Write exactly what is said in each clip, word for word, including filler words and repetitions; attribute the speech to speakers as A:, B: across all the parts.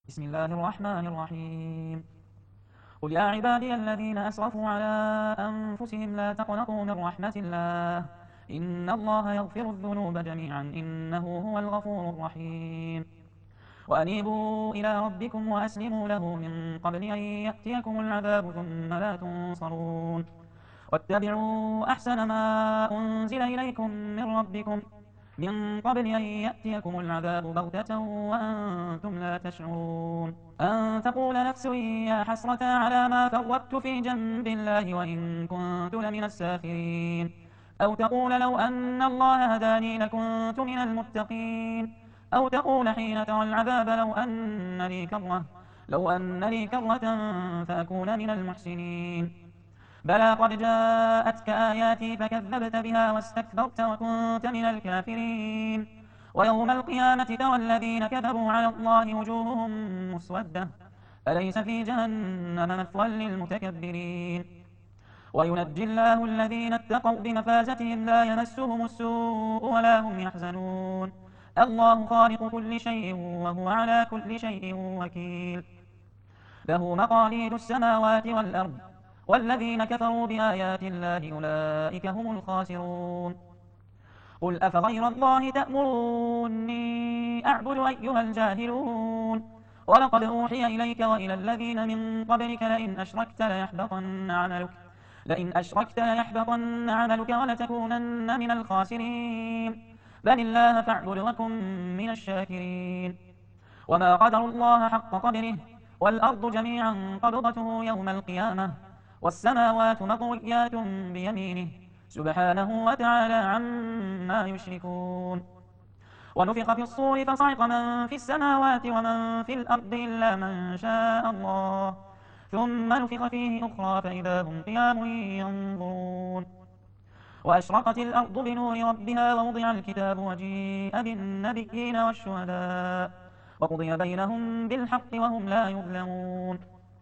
A: بسم الله الرحمن الرحيم. قل يا عبادي الذين أسرفوا على أنفسهم لا تقنطوا من رحمة الله إن الله يغفر الذنوب جميعا إنه هو الغفور الرحيم. وأنيبوا إلى ربكم وأسلموا له من قبل أن يأتيكم العذاب ثم لا تنصرون. واتبعوا أحسن ما أنزل إليكم من ربكم من قبل أن يأتيكم العذاب بغتة وأنتم لا تشعرون. أن تقول نفس يا حسرة على ما فرطت في جنب الله وإن كنت لمن الساخرين. أو تقول لو أن الله هداني لكنت من المتقين. أو تقول حين ترى العذاب لو أن لي كرة لو أن لي كرة فأكون من المحسنين. بلى قد جاءتك آياتي فكذبت بها واستكبرت وكنت من الكافرين. ويوم القيامة ترى الذين كذبوا على الله وجوههم مسودة أليس في جهنم مثوى للمتكبرين. وينجي الله الذين اتقوا بمفازتهم لا يمسهم السوء ولا هم يحزنون. الله خالق كل شيء وهو على كل شيء وكيل. له مقاليد السماوات والأرض والذين كفروا بآيات الله أولئك هم الخاسرون. قل أفغير الله تأمروني أعبد أيها الجاهلون. ولقد أوحي إليك وإلى الذين من قبلك لئن أشركت ليحبطن عملك لئن أشركت ليحبطن عملك ولتكونن من الخاسرين. بل الله فاعبد وكن من الشاكرين. وما قدر الله حق قدره والأرض جميعا قبضته يوم القيامة والسماوات مطويات بيمينه سبحانه وتعالى عما يشركون. ونفخ في الصور فصعق من في السماوات ومن في الأرض إلا من شاء الله ثم نفخ فيه أخرى فإذا هم قيام ينظرون. وأشرقت الأرض بنور ربها ووضع الكتاب وجيء بالنبيين والشهداء وقضي بينهم بالحق وهم لا يظلمون.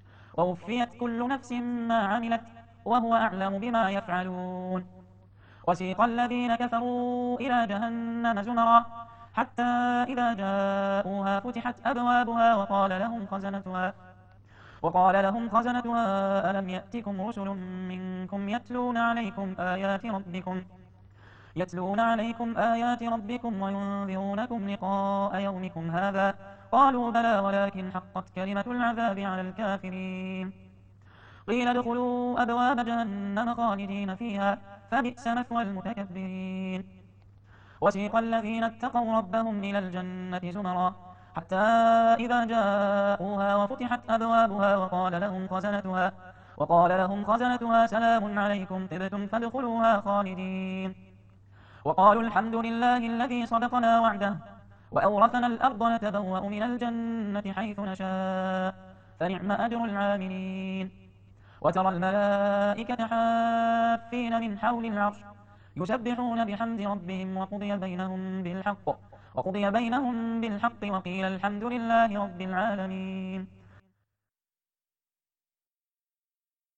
A: ووفيت كل نفس ما عملت وهو أعلم بما يفعلون. وسيق الذين كفروا إلى جهنم زمرا حتى إذا جاءوها فتحت أبوابها وقال لهم خزنتها وقال لهم خزنتها ألم يأتكم رسل منكم يتلون عليكم آيات ربكم يتلون عليكم آيات ربكم وينذرونكم لقاء يومكم هذا قالوا بلى ولكن حقت كلمة العذاب على الكافرين. قيل ادخلوا أبواب جهنم خالدين فيها فبئس مثوى المتكبرين. وسيق الذين اتقوا ربهم إلى الجنة زمرا حتى إذا جاءوها وفتحت أبوابها وقال لهم خزنتها وقال لهم خزنتها سلام عليكم طبتم فادخلوها خالدين. وقالوا الحمد لله الذي صدقنا وعده وأورثنا الأرض نتبوأ من الجنة حيث نشاء فنعم أجر العاملين. وترى الملائكة حافين من حول العرش يسبحون بحمد ربهم وقضي بينهم بالحق وقضي بينهم بالحق وقيل الحمد لله رب العالمين.